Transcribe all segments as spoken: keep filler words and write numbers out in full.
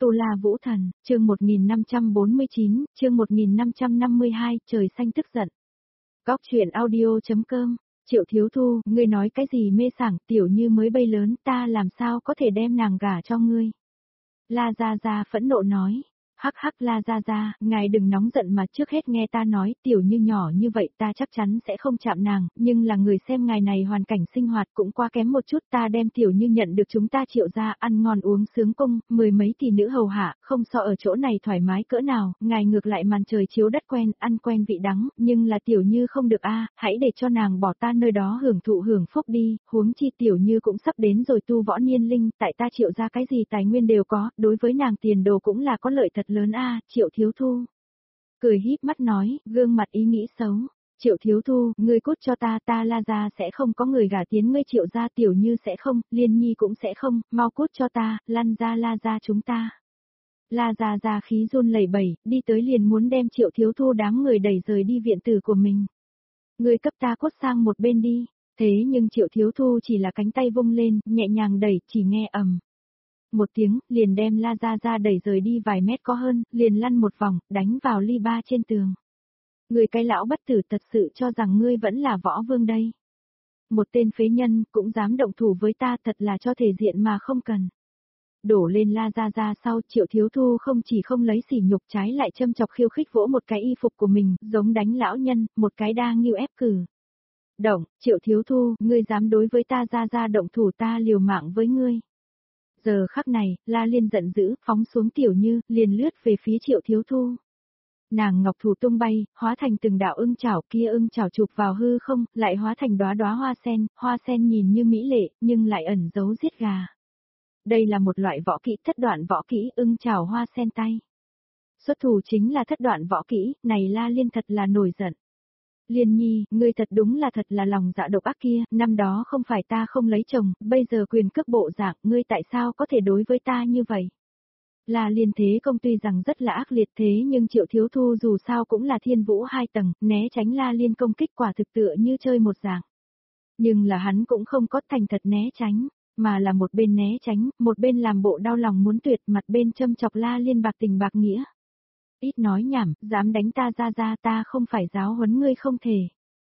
Tu La Vũ Thần, chương một nghìn năm trăm bốn mươi chín, chương một nghìn năm trăm năm mươi hai, trời xanh tức giận. Góc truyện audio.com, Triệu Thiếu Thu, ngươi nói cái gì mê sảng, Tiểu Như mới bay lớn, ta làm sao có thể đem nàng gả cho ngươi. La Gia Gia phẫn nộ nói. Hắc hắc La Gia Gia, ngài đừng nóng giận mà trước hết nghe ta nói, Tiểu Như nhỏ như vậy ta chắc chắn sẽ không chạm nàng, nhưng là người xem ngài này hoàn cảnh sinh hoạt cũng quá kém một chút, ta đem Tiểu Như nhận được chúng ta Triệu gia ăn ngon uống sướng cung, mười mấy tỷ nữ hầu hạ, không so ở chỗ này thoải mái cỡ nào, ngài ngược lại màn trời chiếu đất quen, ăn quen vị đắng, nhưng là Tiểu Như không được a, hãy để cho nàng bỏ ta nơi đó hưởng thụ hưởng phúc đi, huống chi Tiểu Như cũng sắp đến rồi tu võ niên linh, tại ta Triệu gia cái gì tài nguyên đều có, đối với nàng tiền đồ cũng là có lợi thật lớn a. Triệu Thiếu Thu cười híp mắt nói, gương mặt ý nghĩ xấu. Triệu Thiếu Thu, ngươi cút cho ta, ta La gia sẽ không có người gả tiến ngươi Triệu gia, Tiểu Như sẽ không, Liên Nhi cũng sẽ không, mau cút cho ta, lăn ra La gia chúng ta. La gia gia khí run lẩy bẩy, đi tới liền muốn đem Triệu Thiếu Thu đám người đẩy rời đi viện tử của mình. Ngươi cấp ta cút sang một bên đi, thế nhưng Triệu Thiếu Thu chỉ là cánh tay vung lên, nhẹ nhàng đẩy, chỉ nghe ầm một tiếng, liền đem La Gia Gia đẩy rời đi vài mét có hơn, liền lăn một vòng, đánh vào ly ba trên tường. Người cái lão bất tử thật sự cho rằng ngươi vẫn là võ vương đây. Một tên phế nhân, cũng dám động thủ với ta, thật là cho thể diện mà không cần. Đổ lên La Gia Gia sau, Triệu Thiếu Thu không chỉ không lấy sỉ nhục, trái lại châm chọc khiêu khích vỗ một cái y phục của mình, giống đánh lão nhân, một cái đa nghiêu ép cử. Động, Triệu Thiếu Thu, ngươi dám đối với ta Gia Gia động thủ, ta liều mạng với ngươi. Giờ khắc này, La Liên giận dữ, phóng xuống Tiểu Như, liền lướt về phía Triệu Thiếu Thu. Nàng ngọc thủ tung bay, hóa thành từng đạo ưng chảo, kia ưng chảo chụp vào hư không, lại hóa thành đóa đóa hoa sen, hoa sen nhìn như mỹ lệ, nhưng lại ẩn giấu giết gà. Đây là một loại võ kỹ, thất đoạn võ kỹ, ưng chảo hoa sen tay. Xuất thủ chính là thất đoạn võ kỹ, này La Liên thật là nổi giận. Liên Nhi, ngươi thật đúng là thật là lòng dạ độc ác kia, năm đó không phải ta không lấy chồng, bây giờ quyền cước bộ dạng, ngươi tại sao có thể đối với ta như vậy? La Liên thế công tuy rằng rất là ác liệt thế nhưng Triệu Thiếu Thu dù sao cũng là thiên vũ hai tầng, né tránh La Liên công kích quả thực tựa như chơi một dạng. Nhưng là hắn cũng không có thành thật né tránh, mà là một bên né tránh, một bên làm bộ đau lòng muốn tuyệt, mặt bên châm chọc La Liên bạc tình bạc nghĩa. Ít nói nhảm, dám đánh ta Ra Ra, ta không phải giáo huấn ngươi không thể.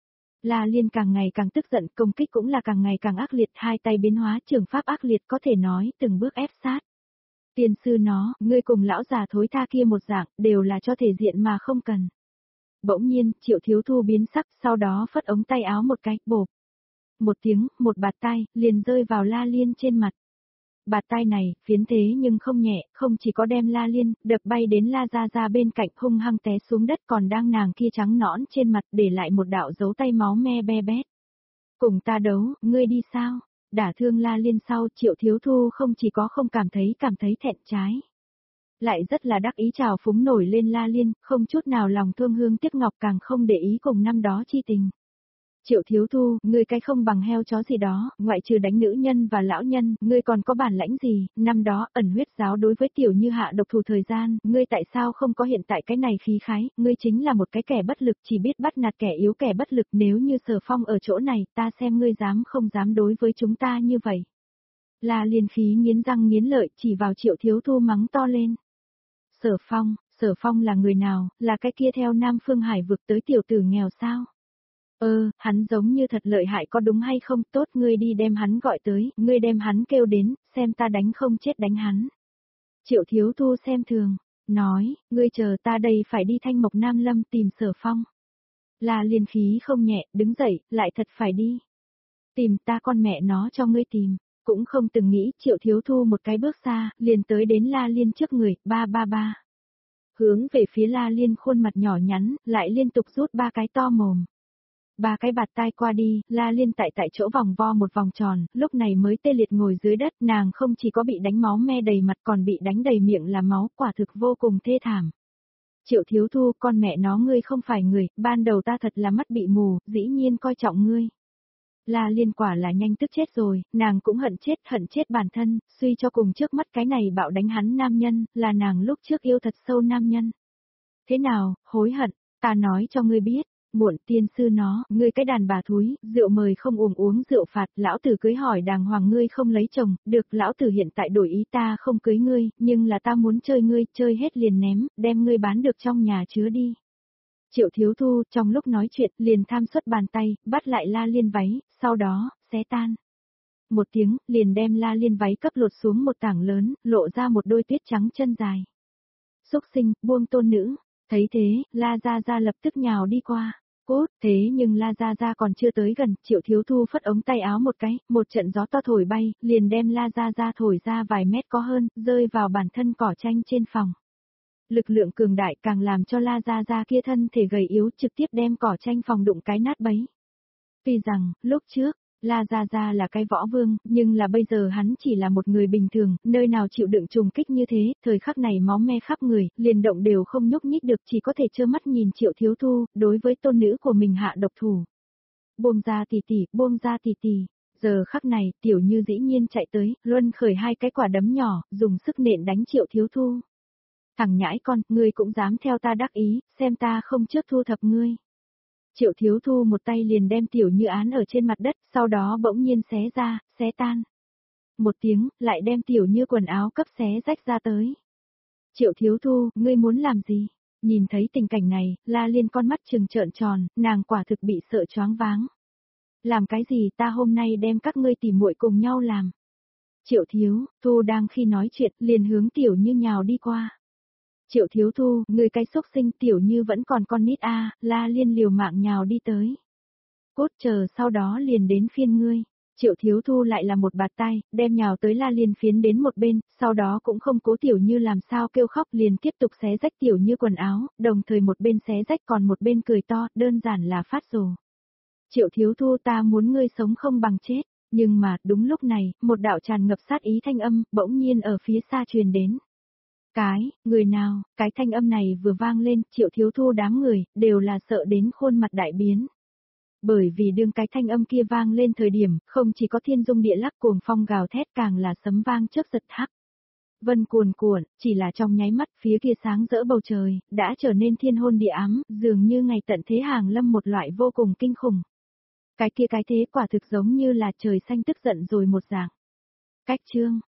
La Liên càng ngày càng tức giận, công kích cũng là càng ngày càng ác liệt, hai tay biến hóa trường pháp ác liệt có thể nói, từng bước ép sát. Tiên sư nó, ngươi cùng lão già thối tha kia một dạng, đều là cho thể diện mà không cần. Bỗng nhiên, Triệu Thiếu Thu biến sắc, sau đó phất ống tay áo một cái, bộp. Một tiếng, một bạt tay, liền rơi vào La Liên trên mặt. Bạt tay này, phiến thế nhưng không nhẹ, không chỉ có đem La Liên, đập bay đến La Gia Gia bên cạnh hung hăng té xuống đất, còn đang nàng kia trắng nõn trên mặt để lại một đạo dấu tay máu me be bét. Cùng ta đấu, ngươi đi sao? Đả thương La Liên sau, Triệu Thiếu Thu không chỉ có không cảm thấy cảm thấy thẹn trái. Lại rất là đắc ý trào phúng nổi lên La Liên, không chút nào lòng thương hương tiếc ngọc, càng không để ý cùng năm đó chi tình. Triệu Thiếu Thu, ngươi cái không bằng heo chó gì đó, ngoại trừ đánh nữ nhân và lão nhân, ngươi còn có bản lãnh gì, năm đó, ẩn huyết giáo đối với Tiểu Như hạ độc thủ thời gian, ngươi tại sao không có hiện tại cái này khí khái, ngươi chính là một cái kẻ bất lực, chỉ biết bắt nạt kẻ yếu kẻ bất lực, nếu như Sở Phong ở chỗ này, ta xem ngươi dám không dám đối với chúng ta như vậy. La Liên khí nghiến răng nghiến lợi, chỉ vào Triệu Thiếu Thu mắng to lên. Sở Phong, Sở Phong là người nào, là cái kia theo Nam Phương Hải vực tới tiểu tử nghèo sao? Ơ, hắn giống như thật lợi hại có đúng hay không, tốt ngươi đi đem hắn gọi tới, ngươi đem hắn kêu đến, xem ta đánh không chết đánh hắn. Triệu Thiếu Thu xem thường, nói, ngươi chờ ta đây phải đi Thanh Mộc Nam Lâm tìm Sở Phong. La Liên khí không nhẹ, đứng dậy, lại thật phải đi. Tìm ta con mẹ nó cho ngươi tìm, cũng không từng nghĩ, Triệu Thiếu Thu một cái bước xa, liền tới đến La Liên trước người, ba ba ba. Hướng về phía La Liên khuôn mặt nhỏ nhắn, lại liên tục rút ba cái to mồm. Ba cái bạt tai qua đi, La Liên tại tại chỗ vòng vo một vòng tròn, lúc này mới tê liệt ngồi dưới đất, nàng không chỉ có bị đánh máu me đầy mặt còn bị đánh đầy miệng là máu, quả thực vô cùng thê thảm. Triệu Thiếu Thu, con mẹ nó ngươi không phải người, ban đầu ta thật là mắt bị mù, dĩ nhiên coi trọng ngươi. La Liên quả là nhanh tức chết rồi, nàng cũng hận chết, hận chết bản thân, suy cho cùng trước mắt cái này bạo đánh hắn nam nhân, là nàng lúc trước yêu thật sâu nam nhân. Thế nào, hối hận, ta nói cho ngươi biết. Muộn tiên sư nó, ngươi cái đàn bà thúi, rượu mời không uống uống rượu phạt, lão tử cưới hỏi đàng hoàng ngươi không lấy chồng, được lão tử hiện tại đổi ý ta không cưới ngươi, nhưng là ta muốn chơi ngươi, chơi hết liền ném, đem ngươi bán được trong nhà chứa đi. Triệu Thiếu Thu trong lúc nói chuyện liền tham suất bàn tay, bắt lại La Liên váy, sau đó, xé tan. Một tiếng, liền đem La Liên váy cấp lột xuống một tảng lớn, lộ ra một đôi tuyết trắng chân dài. Xúc sinh, buông tôn nữ, thấy thế, La Gia Gia lập tức nhào đi qua. Cốt, thế nhưng La Gia Gia còn chưa tới gần, Triệu Thiếu Thu phất ống tay áo một cái, một trận gió to thổi bay, liền đem La Gia Gia thổi ra vài mét có hơn, rơi vào bản thân cỏ tranh trên phòng. Lực lượng cường đại càng làm cho La Gia Gia kia thân thể gầy yếu trực tiếp đem cỏ tranh phòng đụng cái nát bấy. Tuy rằng, lúc trước, La Gia Gia là cái võ vương, nhưng là bây giờ hắn chỉ là một người bình thường, nơi nào chịu đựng trùng kích như thế, thời khắc này máu me khắp người, liền động đều không nhúc nhích được, chỉ có thể trơ mắt nhìn Triệu Thiếu Thu, đối với tôn nữ của mình hạ độc thủ. Buông ra tỷ tỷ, buông ra tỷ tỷ. Giờ khắc này, Tiểu Như dĩ nhiên chạy tới, luân khởi hai cái quả đấm nhỏ, dùng sức nện đánh Triệu Thiếu Thu. Thằng nhãi con, ngươi cũng dám theo ta đắc ý, xem ta không trước thu thập ngươi. Triệu Thiếu Thu một tay liền đem Tiểu Như án ở trên mặt đất, sau đó bỗng nhiên xé ra, xé tan. Một tiếng, lại đem Tiểu Như quần áo cấp xé rách ra tới. Triệu Thiếu Thu, ngươi muốn làm gì? Nhìn thấy tình cảnh này, La Liên con mắt trừng trợn tròn, nàng quả thực bị sợ choáng váng. Làm cái gì ta hôm nay đem các ngươi tỉ muội cùng nhau làm? Triệu Thiếu Thu đang khi nói chuyện, liền hướng Tiểu Như nhào đi qua. Triệu Thiếu Thu, người cái xúc sinh Tiểu Như vẫn còn con nít a, La Liên liều mạng nhào đi tới. Cốt chờ sau đó liền đến phiên ngươi. Triệu Thiếu Thu lại là một bạt tay, đem nhào tới La Liên phiến đến một bên, sau đó cũng không cố Tiểu Như làm sao kêu khóc liền tiếp tục xé rách Tiểu Như quần áo, đồng thời một bên xé rách còn một bên cười to, đơn giản là phát rồ. Triệu Thiếu Thu ta muốn ngươi sống không bằng chết, nhưng mà, đúng lúc này, một đạo tràn ngập sát ý thanh âm, bỗng nhiên ở phía xa truyền đến. Cái, người nào, cái thanh âm này vừa vang lên, Triệu Thiếu Thu đám người, đều là sợ đến khuôn mặt đại biến. Bởi vì đương cái thanh âm kia vang lên thời điểm, không chỉ có thiên dung địa lắc cuồng phong gào thét càng là sấm vang chớp giật hắc. Vân cuồn cuộn, chỉ là trong nháy mắt phía kia sáng rỡ bầu trời, đã trở nên thiên hôn địa ám, dường như ngày tận thế hàng lâm một loại vô cùng kinh khủng. Cái kia cái thế quả thực giống như là trời xanh tức giận rồi một dạng. Cách chương